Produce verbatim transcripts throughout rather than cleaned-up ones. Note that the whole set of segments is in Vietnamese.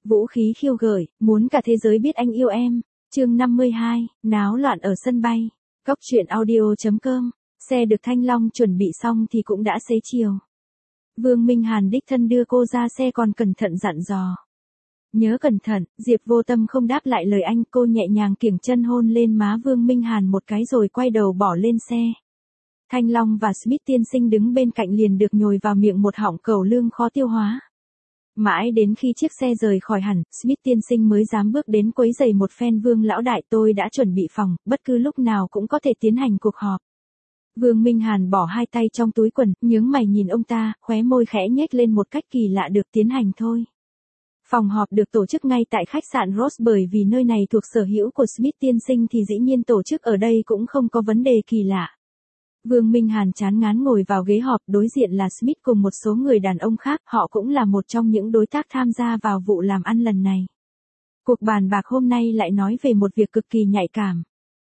Vũ khí khiêu gợi, muốn cả thế giới biết anh yêu em. Chương năm mươi hai, náo loạn ở sân bay. Góc truyện audio.com. Xe được Thanh Long chuẩn bị xong thì cũng đã xế chiều. Vương Minh Hàn đích thân đưa cô ra xe còn cẩn thận dặn dò. Nhớ cẩn thận. Diệp Vô Tâm không đáp lại lời anh, cô nhẹ nhàng kiểng chân hôn lên má Vương Minh Hàn một cái rồi quay đầu bỏ lên xe. Thanh Long và Smith tiên sinh đứng bên cạnh liền được nhồi vào miệng một họng cẩu lương khó tiêu hóa. Mãi đến khi chiếc xe rời khỏi hẳn, Smith tiên sinh mới dám bước đến quấy rầy một phen. Vương lão đại, tôi đã chuẩn bị phòng, bất cứ lúc nào cũng có thể tiến hành cuộc họp. Vương Minh Hàn bỏ hai tay trong túi quần, nhướng mày nhìn ông ta, khóe môi khẽ nhếch lên một cách kỳ lạ. Được tiến hành thôi. Phòng họp được tổ chức ngay tại khách sạn Rose, bởi vì nơi này thuộc sở hữu của Smith tiên sinh thì dĩ nhiên tổ chức ở đây cũng không có vấn đề kỳ lạ. Vương Minh Hàn chán ngán ngồi vào ghế họp, đối diện là Smith cùng một số người đàn ông khác, họ cũng là một trong những đối tác tham gia vào vụ làm ăn lần này. Cuộc bàn bạc hôm nay lại nói về một việc cực kỳ nhạy cảm.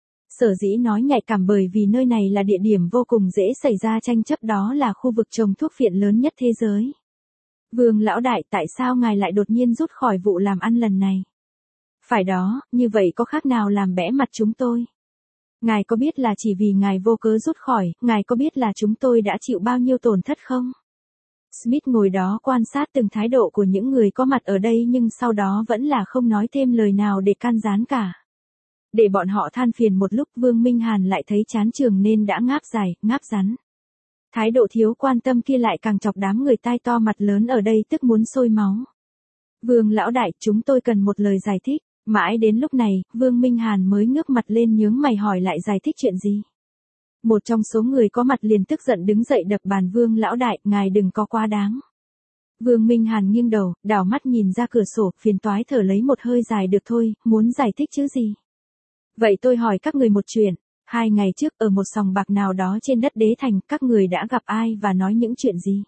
Sở dĩ nói nhạy cảm bởi vì nơi này là địa điểm vô cùng dễ xảy ra tranh chấp, đó là khu vực trồng thuốc phiện lớn nhất thế giới. Vương lão đại, tại sao ngài lại đột nhiên rút khỏi vụ làm ăn lần này? Phải đó, như vậy có khác nào làm bẽ mặt chúng tôi? Ngài có biết là chỉ vì ngài vô cớ rút khỏi, ngài có biết là chúng tôi đã chịu bao nhiêu tổn thất không? Smith ngồi đó quan sát từng thái độ của những người có mặt ở đây nhưng sau đó vẫn là không nói thêm lời nào để can gián cả. Để bọn họ than phiền một lúc, Vương Minh Hàn lại thấy chán chường nên đã ngáp dài, ngáp rắn. Thái độ thiếu quan tâm kia lại càng chọc đám người tai to mặt lớn ở đây tức muốn sôi máu. Vương lão đại, chúng tôi cần một lời giải thích. Mãi đến lúc này, Vương Minh Hàn mới ngước mặt lên nhướng mày hỏi lại giải thích chuyện gì. Một trong số người có mặt liền tức giận đứng dậy đập bàn. Vương lão đại, ngài đừng có quá đáng. Vương Minh Hàn nghiêng đầu, đảo mắt nhìn ra cửa sổ, phiền toái thở lấy một hơi dài. Được thôi, muốn giải thích chứ gì. Vậy tôi hỏi các người một chuyện. Hai ngày trước ở một sòng bạc nào đó trên đất Đế Thành, các người đã gặp ai và nói những chuyện gì?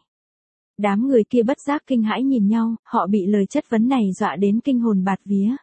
Đám người kia bất giác kinh hãi nhìn nhau, họ bị lời chất vấn này dọa đến kinh hồn bạt vía.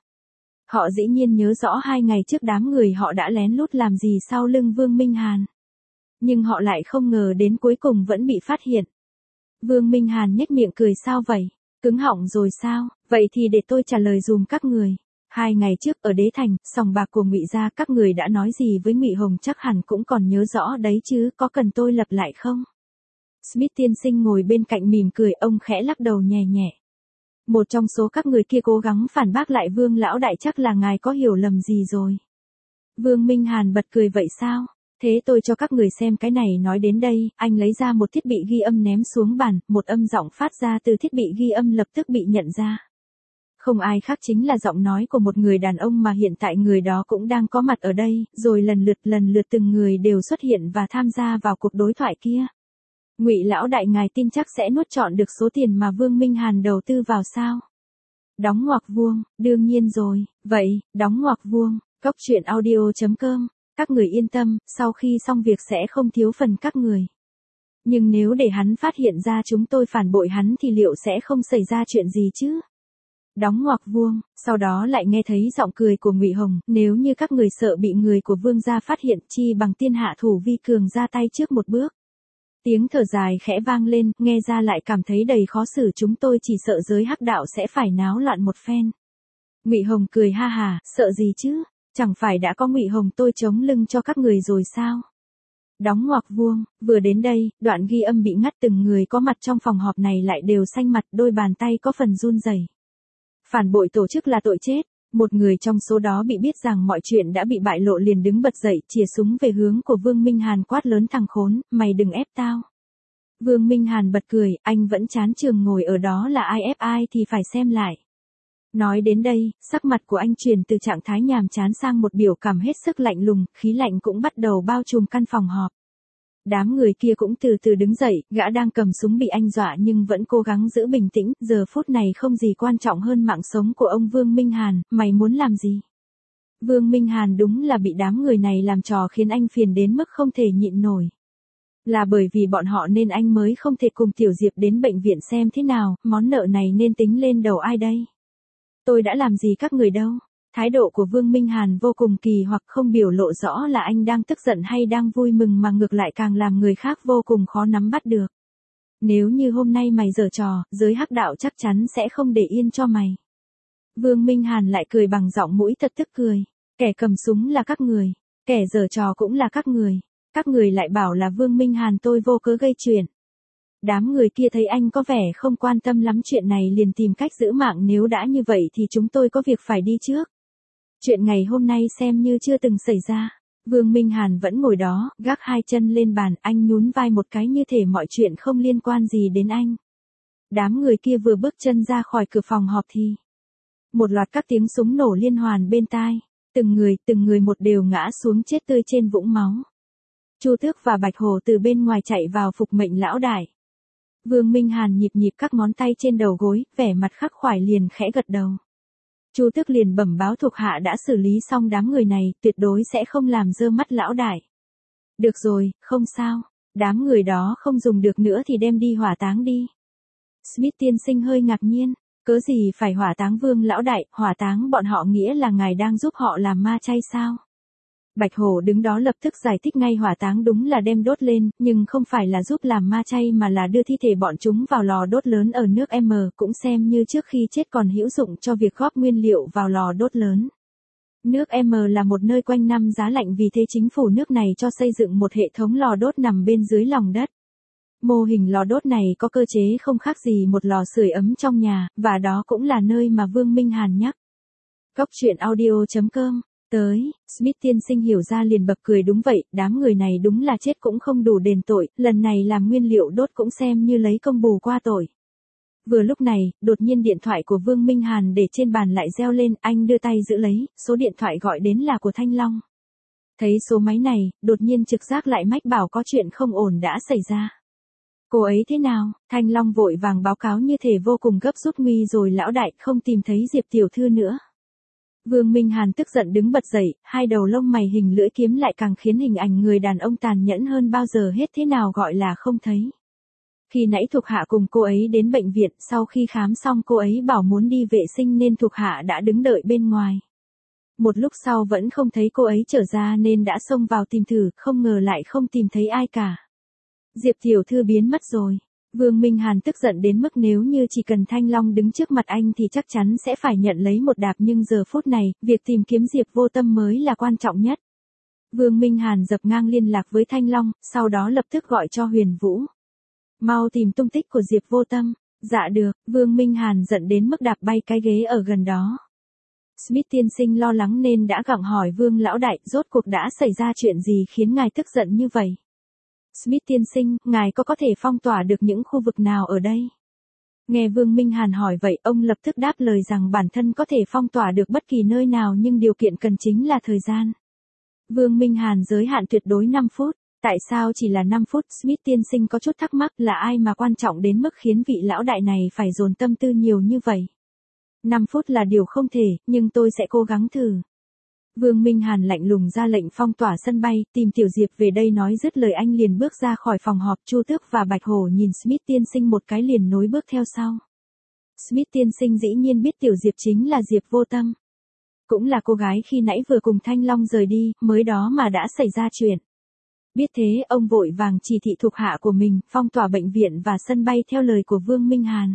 Họ dĩ nhiên nhớ rõ hai ngày trước đám người họ đã lén lút làm gì sau lưng Vương Minh Hàn. Nhưng họ lại không ngờ đến cuối cùng vẫn bị phát hiện. Vương Minh Hàn nhếch miệng cười, sao vậy? Cứng họng rồi sao? Vậy thì để tôi trả lời dùm các người. Hai ngày trước ở Đế Thành, sòng bạc của Ngụy gia, các người đã nói gì với Ngụy Hồng chắc hẳn cũng còn nhớ rõ đấy chứ, có cần tôi lặp lại không? Smith tiên sinh ngồi bên cạnh mỉm cười, ông khẽ lắc đầu nhẹ nhẹ. Một trong số các người kia cố gắng phản bác lại, Vương lão đại, chắc là ngài có hiểu lầm gì rồi. Vương Minh Hàn bật cười, vậy sao? Thế tôi cho các người xem cái này. Nói đến đây, anh lấy ra một thiết bị ghi âm ném xuống bàn, một âm giọng phát ra từ thiết bị ghi âm lập tức bị nhận ra. Không ai khác chính là giọng nói của một người đàn ông mà hiện tại người đó cũng đang có mặt ở đây, rồi lần lượt lần lượt từng người đều xuất hiện và tham gia vào cuộc đối thoại kia. Ngụy lão đại, ngài tin chắc sẽ nuốt trọn được số tiền mà Vương Minh Hàn đầu tư vào sao? Đóng ngoặc vuông, đương nhiên rồi, vậy, đóng ngoặc vuông, góc truyện audio.com, các người yên tâm, sau khi xong việc sẽ không thiếu phần các người. Nhưng nếu để hắn phát hiện ra chúng tôi phản bội hắn thì liệu sẽ không xảy ra chuyện gì chứ? Đóng ngoặc vuông, sau đó lại nghe thấy giọng cười của Ngụy Hồng, nếu như các người sợ bị người của Vương gia phát hiện, chi bằng tiên hạ thủ vi cường, ra tay trước một bước. Tiếng thở dài khẽ vang lên, nghe ra lại cảm thấy đầy khó xử, chúng tôi chỉ sợ giới hắc đạo sẽ phải náo loạn một phen. Ngụy Hồng cười ha hà, sợ gì chứ, chẳng phải đã có Ngụy Hồng tôi chống lưng cho các người rồi sao? Đóng ngoặc vuông, vừa đến đây, đoạn ghi âm bị ngắt, từng người có mặt trong phòng họp này lại đều xanh mặt, đôi bàn tay có phần run rẩy. Phản bội tổ chức là tội chết. Một người trong số đó bị biết rằng mọi chuyện đã bị bại lộ liền đứng bật dậy, chìa súng về hướng của Vương Minh Hàn, quát lớn, thằng khốn, mày đừng ép tao. Vương Minh Hàn bật cười, anh vẫn chán chường ngồi ở đó, là ai ép ai thì phải xem lại. Nói đến đây, sắc mặt của anh chuyển từ trạng thái nhàm chán sang một biểu cảm hết sức lạnh lùng, khí lạnh cũng bắt đầu bao trùm căn phòng họp. Đám người kia cũng từ từ đứng dậy, gã đang cầm súng bị anh dọa nhưng vẫn cố gắng giữ bình tĩnh, giờ phút này không gì quan trọng hơn mạng sống của ông Vương Minh Hàn, mày muốn làm gì? Vương Minh Hàn đúng là bị đám người này làm trò khiến anh phiền đến mức không thể nhịn nổi. Là bởi vì bọn họ nên anh mới không thể cùng Tiểu Diệp đến bệnh viện xem thế nào, món nợ này nên tính lên đầu ai đây? Tôi đã làm gì các người đâu? Thái độ của Vương Minh Hàn vô cùng kỳ hoặc, không biểu lộ rõ là anh đang tức giận hay đang vui mừng mà ngược lại càng làm người khác vô cùng khó nắm bắt được. Nếu như hôm nay mày giở trò, giới hắc đạo chắc chắn sẽ không để yên cho mày. Vương Minh Hàn lại cười bằng giọng mũi thật tức cười. Kẻ cầm súng là các người, kẻ giở trò cũng là các người. Các người lại bảo là Vương Minh Hàn tôi vô cớ gây chuyện. Đám người kia thấy anh có vẻ không quan tâm lắm chuyện này liền tìm cách giữ mạng, nếu đã như vậy thì chúng tôi có việc phải đi trước. Chuyện ngày hôm nay xem như chưa từng xảy ra. Vương Minh Hàn vẫn ngồi đó, gác hai chân lên bàn, anh nhún vai một cái như thể mọi chuyện không liên quan gì đến anh. Đám người kia vừa bước chân ra khỏi cửa phòng họp thì một loạt các tiếng súng nổ liên hoàn bên tai. Từng người, từng người một đều ngã xuống chết tươi trên vũng máu. Chu Tước và Bạch Hổ từ bên ngoài chạy vào phục mệnh lão đại. Vương Minh Hàn nhịp nhịp các ngón tay trên đầu gối, vẻ mặt khắc khoải liền khẽ gật đầu. Chu Tước liền bẩm báo thuộc hạ đã xử lý xong đám người này, tuyệt đối sẽ không làm dơ mắt lão đại. Được rồi, không sao, đám người đó không dùng được nữa thì đem đi hỏa táng đi. Smith tiên sinh hơi ngạc nhiên, cớ gì phải hỏa táng Vương lão đại, hỏa táng bọn họ nghĩa là ngài đang giúp họ làm ma chay sao? Bạch Hổ đứng đó lập tức giải thích ngay, hỏa táng đúng là đem đốt lên, nhưng không phải là giúp làm ma chay mà là đưa thi thể bọn chúng vào lò đốt lớn ở nước M, cũng xem như trước khi chết còn hữu dụng cho việc góp nguyên liệu vào lò đốt lớn. Nước M là một nơi quanh năm giá lạnh, vì thế chính phủ nước này cho xây dựng một hệ thống lò đốt nằm bên dưới lòng đất. Mô hình lò đốt này có cơ chế không khác gì một lò sưởi ấm trong nhà, và đó cũng là nơi mà Vương Minh Hàn nhắc. Góc truyện audio chấm com Tới, Smith tiên sinh hiểu ra liền bật cười, đúng vậy, đám người này đúng là chết cũng không đủ đền tội, lần này làm nguyên liệu đốt cũng xem như lấy công bù qua tội. Vừa lúc này, đột nhiên điện thoại của Vương Minh Hàn để trên bàn lại reo lên, anh đưa tay giữ lấy, số điện thoại gọi đến là của Thanh Long. Thấy số máy này, đột nhiên trực giác lại mách bảo có chuyện không ổn đã xảy ra. Cô ấy thế nào? Thanh Long vội vàng báo cáo như thể vô cùng gấp rút, nguy rồi lão đại, không tìm thấy Diệp tiểu thư nữa. Vương Minh Hàn tức giận đứng bật dậy, hai đầu lông mày hình lưỡi kiếm lại càng khiến hình ảnh người đàn ông tàn nhẫn hơn bao giờ hết. Thế nào gọi là không thấy? Khi nãy thuộc hạ cùng cô ấy đến bệnh viện, sau khi khám xong cô ấy bảo muốn đi vệ sinh nên thuộc hạ đã đứng đợi bên ngoài. Một lúc sau vẫn không thấy cô ấy trở ra nên đã xông vào tìm thử, không ngờ lại không tìm thấy ai cả. Diệp tiểu thư biến mất rồi. Vương Minh Hàn tức giận đến mức nếu như chỉ cần Thanh Long đứng trước mặt anh thì chắc chắn sẽ phải nhận lấy một đạp, nhưng giờ phút này, việc tìm kiếm Diệp Vô Tâm mới là quan trọng nhất. Vương Minh Hàn dập ngang liên lạc với Thanh Long, sau đó lập tức gọi cho Huyền Vũ. Mau tìm tung tích của Diệp Vô Tâm. Dạ được, Vương Minh Hàn giận đến mức đạp bay cái ghế ở gần đó. Smith tiên sinh lo lắng nên đã gặng hỏi Vương lão đại, rốt cuộc đã xảy ra chuyện gì khiến ngài tức giận như vậy? Smith tiên sinh, ngài có có thể phong tỏa được những khu vực nào ở đây? Nghe Vương Minh Hàn hỏi vậy, ông lập tức đáp lời rằng bản thân có thể phong tỏa được bất kỳ nơi nào, nhưng điều kiện cần chính là thời gian. Vương Minh Hàn giới hạn tuyệt đối năm phút. Tại sao chỉ là năm phút? Smith tiên sinh có chút thắc mắc, là ai mà quan trọng đến mức khiến vị lão đại này phải dồn tâm tư nhiều như vậy? năm phút là điều không thể, nhưng tôi sẽ cố gắng thử. Vương Minh Hàn lạnh lùng ra lệnh phong tỏa sân bay, tìm Tiểu Diệp về đây. Nói dứt lời anh liền bước ra khỏi phòng họp. Chu Tước và Bạch Hổ nhìn Smith tiên sinh một cái liền nối bước theo sau. Smith tiên sinh dĩ nhiên biết Tiểu Diệp chính là Diệp Vô Tâm. Cũng là cô gái khi nãy vừa cùng Thanh Long rời đi, mới đó mà đã xảy ra chuyện. Biết thế, ông vội vàng chỉ thị thuộc hạ của mình, phong tỏa bệnh viện và sân bay theo lời của Vương Minh Hàn.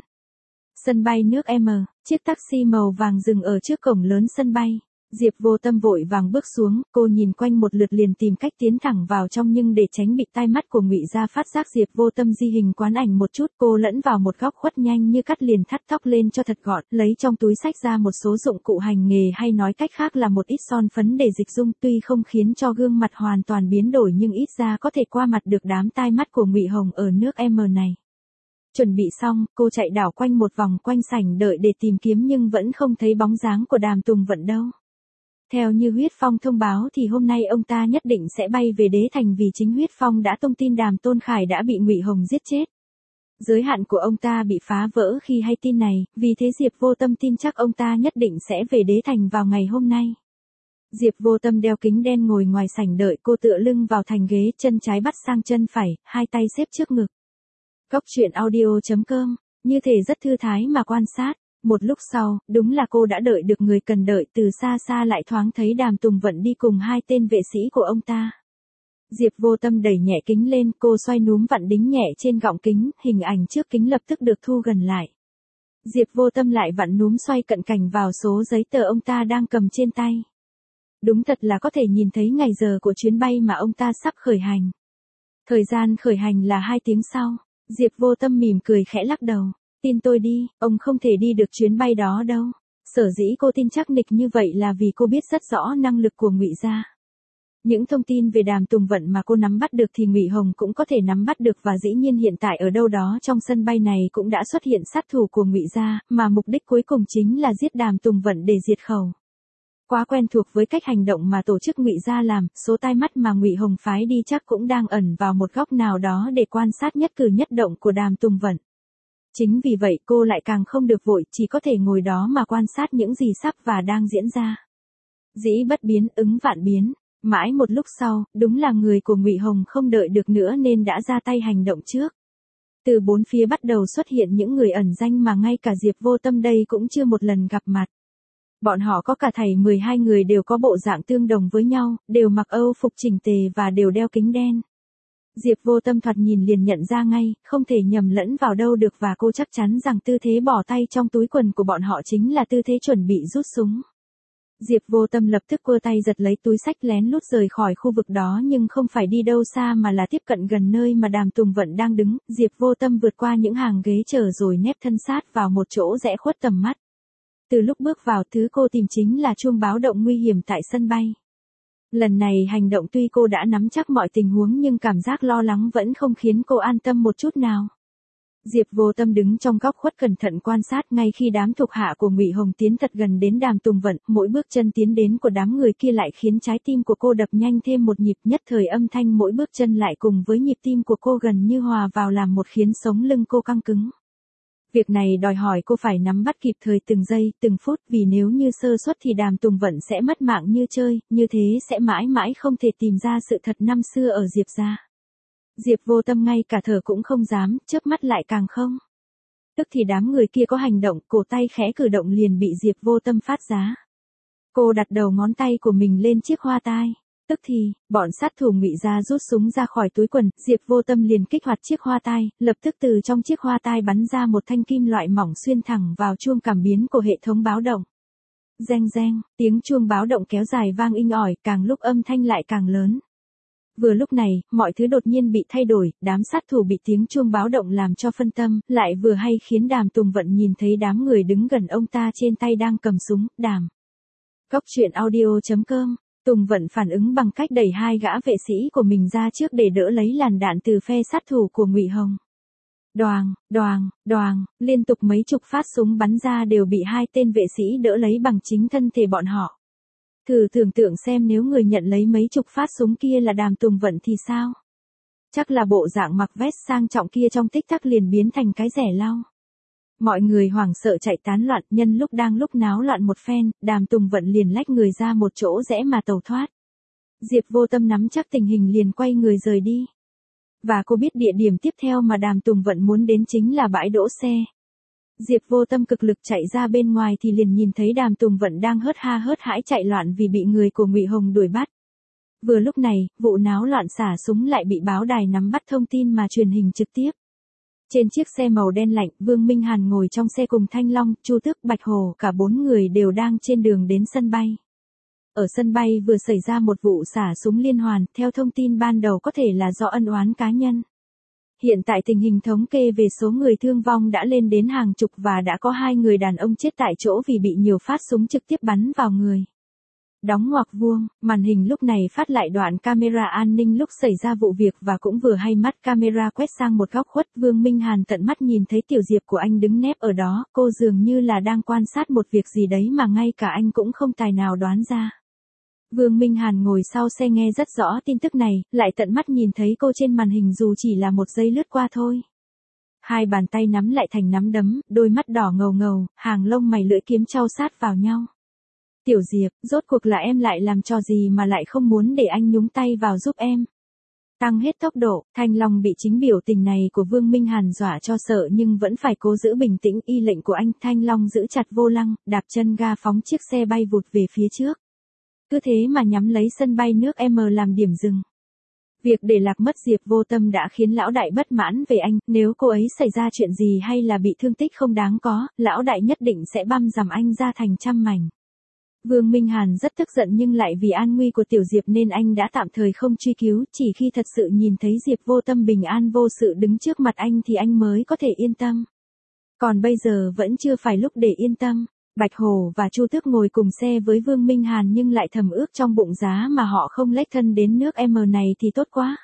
Sân bay nước M, chiếc taxi màu vàng dừng ở trước cổng lớn sân bay. Diệp Vô Tâm vội vàng bước xuống, cô nhìn quanh một lượt liền tìm cách tiến thẳng vào trong, nhưng để tránh bị tai mắt của Ngụy Gia phát giác Diệp Vô Tâm di hình quán ảnh một chút, cô lẫn vào một góc khuất, nhanh như cắt liền thắt tóc lên cho thật gọn, lấy trong túi xách ra một số dụng cụ hành nghề, hay nói cách khác là một ít son phấn để dịch dung, tuy không khiến cho gương mặt hoàn toàn biến đổi nhưng ít ra có thể qua mặt được đám tai mắt của Ngụy Hồng ở nước M này. Chuẩn bị xong, cô chạy đảo quanh một vòng quanh sảnh đợi để tìm kiếm nhưng vẫn không thấy bóng dáng của Đàm Tùng Vận đâu. Theo như Huyết Phong thông báo thì hôm nay ông ta nhất định sẽ bay về Đế Thành, vì chính Huyết Phong đã tung tin Đàm Tôn Khải đã bị Ngụy Hồng giết chết. Giới hạn của ông ta bị phá vỡ khi hay tin này, vì thế Diệp Vô Tâm tin chắc ông ta nhất định sẽ về Đế Thành vào ngày hôm nay. Diệp Vô Tâm đeo kính đen ngồi ngoài sảnh đợi, cô tựa lưng vào thành ghế, chân trái bắt sang chân phải, hai tay xếp trước ngực. Góc truyện audio chấm com, như thể rất thư thái mà quan sát. Một lúc sau, đúng là cô đã đợi được người cần đợi, từ xa xa lại thoáng thấy Đàm Tùng Vận đi cùng hai tên vệ sĩ của ông ta. Diệp Vô Tâm đẩy nhẹ kính lên, cô xoay núm vặn đính nhẹ trên gọng kính, hình ảnh trước kính lập tức được thu gần lại. Diệp Vô Tâm lại vặn núm xoay cận cảnh vào số giấy tờ ông ta đang cầm trên tay. Đúng thật là có thể nhìn thấy ngày giờ của chuyến bay mà ông ta sắp khởi hành. Thời gian khởi hành là hai tiếng sau. Diệp Vô Tâm mỉm cười khẽ lắc đầu. Tin tôi đi, ông không thể đi được chuyến bay đó đâu. Sở dĩ cô tin chắc nịch như vậy là vì cô biết rất rõ năng lực của Ngụy gia. Những thông tin về Đàm Tùng Vận mà cô nắm bắt được thì Ngụy Hồng cũng có thể nắm bắt được, và dĩ nhiên hiện tại ở đâu đó trong sân bay này cũng đã xuất hiện sát thủ của Ngụy gia, mà mục đích cuối cùng chính là giết Đàm Tùng Vận để diệt khẩu. Quá quen thuộc với cách hành động mà tổ chức Ngụy gia làm, số tai mắt mà Ngụy Hồng phái đi chắc cũng đang ẩn vào một góc nào đó để quan sát nhất cử nhất động của Đàm Tùng Vận. Chính vì vậy cô lại càng không được vội, chỉ có thể ngồi đó mà quan sát những gì sắp và đang diễn ra. Dĩ bất biến, ứng vạn biến. Mãi một lúc sau, đúng là người của Ngụy Hồng không đợi được nữa nên đã ra tay hành động trước. Từ bốn phía bắt đầu xuất hiện những người ẩn danh mà ngay cả Diệp Vô Tâm đây cũng chưa một lần gặp mặt. Bọn họ có cả thảy mười hai người đều có bộ dạng tương đồng với nhau, đều mặc Âu phục chỉnh tề và đều đeo kính đen. Diệp Vô Tâm thoạt nhìn liền nhận ra ngay, không thể nhầm lẫn vào đâu được, và cô chắc chắn rằng tư thế bỏ tay trong túi quần của bọn họ chính là tư thế chuẩn bị rút súng. Diệp Vô Tâm lập tức quơ tay giật lấy túi xách lén lút rời khỏi khu vực đó, nhưng không phải đi đâu xa mà là tiếp cận gần nơi mà Đàm Tùng Vận đang đứng. Diệp Vô Tâm vượt qua những hàng ghế chờ rồi nép thân sát vào một chỗ rẽ khuất tầm mắt. Từ lúc bước vào, thứ cô tìm chính là chuông báo động nguy hiểm tại sân bay. Lần này hành động tuy cô đã nắm chắc mọi tình huống nhưng cảm giác lo lắng vẫn không khiến cô an tâm một chút nào. Diệp Vô Tâm đứng trong góc khuất cẩn thận quan sát, ngay khi đám thuộc hạ của Ngụy Hồng tiến thật gần đến Đàm Tùng Vận, mỗi bước chân tiến đến của đám người kia lại khiến trái tim của cô đập nhanh thêm một nhịp, nhất thời âm thanh mỗi bước chân lại cùng với nhịp tim của cô gần như hòa vào làm một, khiến sống lưng cô căng cứng. Việc này đòi hỏi cô phải nắm bắt kịp thời từng giây, từng phút, vì nếu như sơ suất thì Đàm Tùng Vận sẽ mất mạng như chơi, như thế sẽ mãi mãi không thể tìm ra sự thật năm xưa ở Diệp gia. Diệp Vô Tâm ngay cả thở cũng không dám, chớp mắt lại càng không. Tức thì đám người kia có hành động, cổ tay khẽ cử động liền bị Diệp Vô Tâm phát giá. Cô đặt đầu ngón tay của mình lên chiếc hoa tai. Tức thì, bọn sát thủ Ngụy gia rút súng ra khỏi túi quần, Diệp Vô Tâm liền kích hoạt chiếc hoa tai, lập tức từ trong chiếc hoa tai bắn ra một thanh kim loại mỏng xuyên thẳng vào chuông cảm biến của hệ thống báo động. Reng reng, tiếng chuông báo động kéo dài vang inh ỏi, càng lúc âm thanh lại càng lớn. Vừa lúc này, mọi thứ đột nhiên bị thay đổi, đám sát thủ bị tiếng chuông báo động làm cho phân tâm, lại vừa hay khiến Đàm Tùng Vận nhìn thấy đám người đứng gần ông ta trên tay đang cầm súng. Đàm. Cốc truyện audio chấm com. Tùng Vận phản ứng bằng cách đẩy hai gã vệ sĩ của mình ra trước để đỡ lấy làn đạn từ phe sát thủ của Ngụy Hồng. Đoàng, đoàng, đoàng, liên tục mấy chục phát súng bắn ra đều bị hai tên vệ sĩ đỡ lấy bằng chính thân thể bọn họ. Thử tưởng tượng xem nếu người nhận lấy mấy chục phát súng kia là Đàm Tùng Vận thì sao? Chắc là bộ dạng mặc vest sang trọng kia trong tích tắc liền biến thành cái rẻ lau. Mọi người hoảng sợ chạy tán loạn, nhân lúc đang lúc náo loạn một phen, Đàm Tùng Vận liền lách người ra một chỗ rẽ mà tẩu thoát. Diệp Vô Tâm nắm chắc tình hình liền quay người rời đi. Và cô biết địa điểm tiếp theo mà Đàm Tùng Vận muốn đến chính là bãi đỗ xe. Diệp Vô Tâm cực lực chạy ra bên ngoài thì liền nhìn thấy Đàm Tùng Vận đang hớt ha hớt hãi chạy loạn vì bị người của Ngụy Hồng đuổi bắt. Vừa lúc này, vụ náo loạn xả súng lại bị báo đài nắm bắt thông tin mà truyền hình trực tiếp. Trên chiếc xe màu đen lạnh, Vương Minh Hàn ngồi trong xe cùng Thanh Long, Chu Tước, Bạch Hồ, cả bốn người đều đang trên đường đến sân bay. Ở sân bay vừa xảy ra một vụ xả súng liên hoàn, theo thông tin ban đầu có thể là do ân oán cá nhân. Hiện tại tình hình thống kê về số người thương vong đã lên đến hàng chục và đã có hai người đàn ông chết tại chỗ vì bị nhiều phát súng trực tiếp bắn vào người. Đóng ngoặc vuông, màn hình lúc này phát lại đoạn camera an ninh lúc xảy ra vụ việc và cũng vừa hay mắt camera quét sang một góc khuất. Vương Minh Hàn tận mắt nhìn thấy tiểu Diệp của anh đứng nép ở đó, cô dường như là đang quan sát một việc gì đấy mà ngay cả anh cũng không tài nào đoán ra. Vương Minh Hàn ngồi sau xe nghe rất rõ tin tức này, lại tận mắt nhìn thấy cô trên màn hình dù chỉ là một giây lướt qua thôi. Hai bàn tay nắm lại thành nắm đấm, đôi mắt đỏ ngầu ngầu, hàng lông mày lưỡi kiếm chau sát vào nhau. Tiểu Diệp, rốt cuộc là em lại làm trò gì mà lại không muốn để anh nhúng tay vào giúp em? Tăng hết tốc độ, Thanh Long bị chính biểu tình này của Vương Minh Hàn dọa cho sợ nhưng vẫn phải cố giữ bình tĩnh. Y lệnh của anh, Thanh Long giữ chặt vô lăng, đạp chân ga phóng chiếc xe bay vụt về phía trước. Cứ thế mà nhắm lấy sân bay nước M làm điểm dừng. Việc để lạc mất Diệp Vô Tâm đã khiến lão đại bất mãn về anh, nếu cô ấy xảy ra chuyện gì hay là bị thương tích không đáng có, lão đại nhất định sẽ băm dằm anh ra thành trăm mảnh. Vương Minh Hàn rất tức giận nhưng lại vì an nguy của Tiểu Diệp nên anh đã tạm thời không truy cứu, chỉ khi thật sự nhìn thấy Diệp Vô Tâm bình an vô sự đứng trước mặt anh thì anh mới có thể yên tâm. Còn bây giờ vẫn chưa phải lúc để yên tâm. Bạch Hổ và Chu Tước ngồi cùng xe với Vương Minh Hàn nhưng lại thầm ước trong bụng giá mà họ không lếch thân đến nước M này thì tốt quá.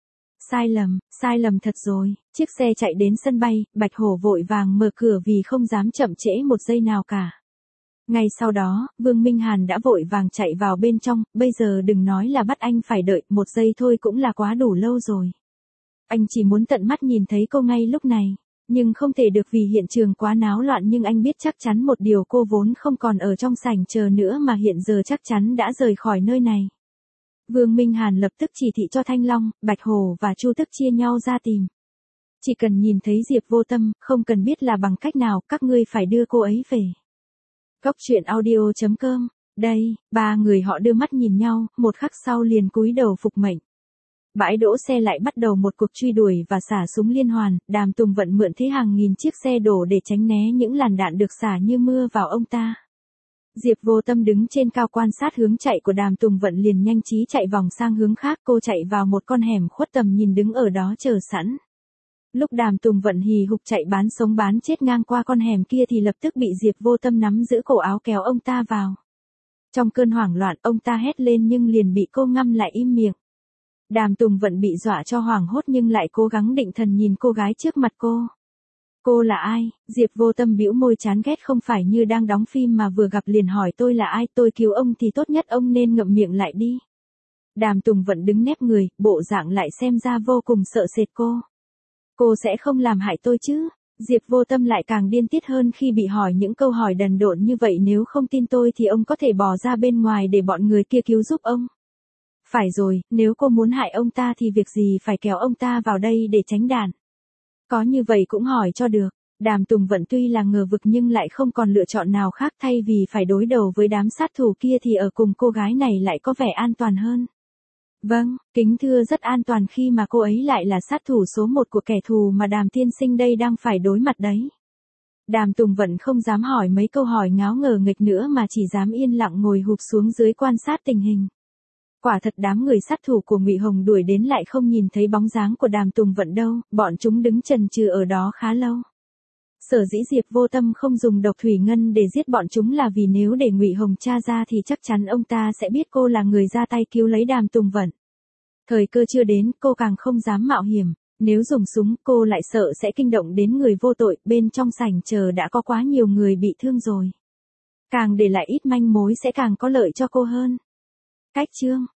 Sai lầm, sai lầm thật rồi. Chiếc xe chạy đến sân bay, Bạch Hổ vội vàng mở cửa vì không dám chậm trễ một giây nào cả. Ngay sau đó, Vương Minh Hàn đã vội vàng chạy vào bên trong, bây giờ đừng nói là bắt anh phải đợi, một giây thôi cũng là quá đủ lâu rồi. Anh chỉ muốn tận mắt nhìn thấy cô ngay lúc này. Nhưng không thể được vì hiện trường quá náo loạn, nhưng anh biết chắc chắn một điều, cô vốn không còn ở trong sảnh chờ nữa mà hiện giờ chắc chắn đã rời khỏi nơi này. Vương Minh Hàn lập tức chỉ thị cho Thanh Long, Bạch Hổ và Chu Tước chia nhau ra tìm. Chỉ cần nhìn thấy Diệp Vô Tâm, không cần biết là bằng cách nào, các ngươi phải đưa cô ấy về. Góc truyện audio chấm com. Đây, ba người họ đưa mắt nhìn nhau, một khắc sau liền cúi đầu phục mệnh. Bãi đỗ xe lại bắt đầu một cuộc truy đuổi và xả súng liên hoàn, Đàm Tùng Vận mượn thế hàng nghìn chiếc xe đổ để tránh né những làn đạn được xả như mưa vào ông ta. Diệp Vô Tâm đứng trên cao quan sát hướng chạy của Đàm Tùng Vận liền nhanh trí chạy vòng sang hướng khác, cô chạy vào một con hẻm khuất tầm nhìn đứng ở đó chờ sẵn. Lúc Đàm Tùng Vận hì hục chạy bán sống bán chết ngang qua con hẻm kia thì lập tức bị Diệp Vô Tâm nắm giữ cổ áo kéo ông ta vào. Trong cơn hoảng loạn ông ta hét lên nhưng liền bị cô ngăn lại im miệng. Đàm Tùng Vận bị dọa cho hoảng hốt nhưng lại cố gắng định thần nhìn cô gái trước mặt cô. Cô là ai? Diệp Vô Tâm bĩu môi chán ghét, không phải như đang đóng phim mà vừa gặp liền hỏi tôi là ai, tôi cứu ông thì tốt nhất ông nên ngậm miệng lại đi. Đàm Tùng Vận đứng nép người, bộ dạng lại xem ra vô cùng sợ sệt cô. Cô sẽ không làm hại tôi chứ? Diệp Vô Tâm lại càng điên tiết hơn khi bị hỏi những câu hỏi đần độn như vậy, nếu không tin tôi thì ông có thể bỏ ra bên ngoài để bọn người kia cứu giúp ông. Phải rồi, nếu cô muốn hại ông ta thì việc gì phải kéo ông ta vào đây để tránh đạn. Có như vậy cũng hỏi cho được. Đàm Tùng Vận tuy là ngờ vực nhưng lại không còn lựa chọn nào khác, thay vì phải đối đầu với đám sát thủ kia thì ở cùng cô gái này lại có vẻ an toàn hơn. Vâng, kính thưa, rất an toàn khi mà cô ấy lại là sát thủ số một của kẻ thù mà Đàm tiên sinh đây đang phải đối mặt đấy. Đàm Tùng Vận không dám hỏi mấy câu hỏi ngáo ngờ nghịch nữa mà chỉ dám yên lặng ngồi hụp xuống dưới quan sát tình hình. Quả thật đám người sát thủ của Ngụy Hồng đuổi đến lại không nhìn thấy bóng dáng của Đàm Tùng Vận đâu, bọn chúng đứng chần chừ ở đó khá lâu. Sở dĩ Diệp Vô Tâm không dùng độc thủy ngân để giết bọn chúng là vì nếu để Ngụy Hồng tra ra thì chắc chắn ông ta sẽ biết cô là người ra tay cứu lấy Đàm Tùng Vận. Thời cơ chưa đến, cô càng không dám mạo hiểm, nếu dùng súng cô lại sợ sẽ kinh động đến người vô tội, bên trong sảnh chờ đã có quá nhiều người bị thương rồi. Càng để lại ít manh mối sẽ càng có lợi cho cô hơn. Cách chương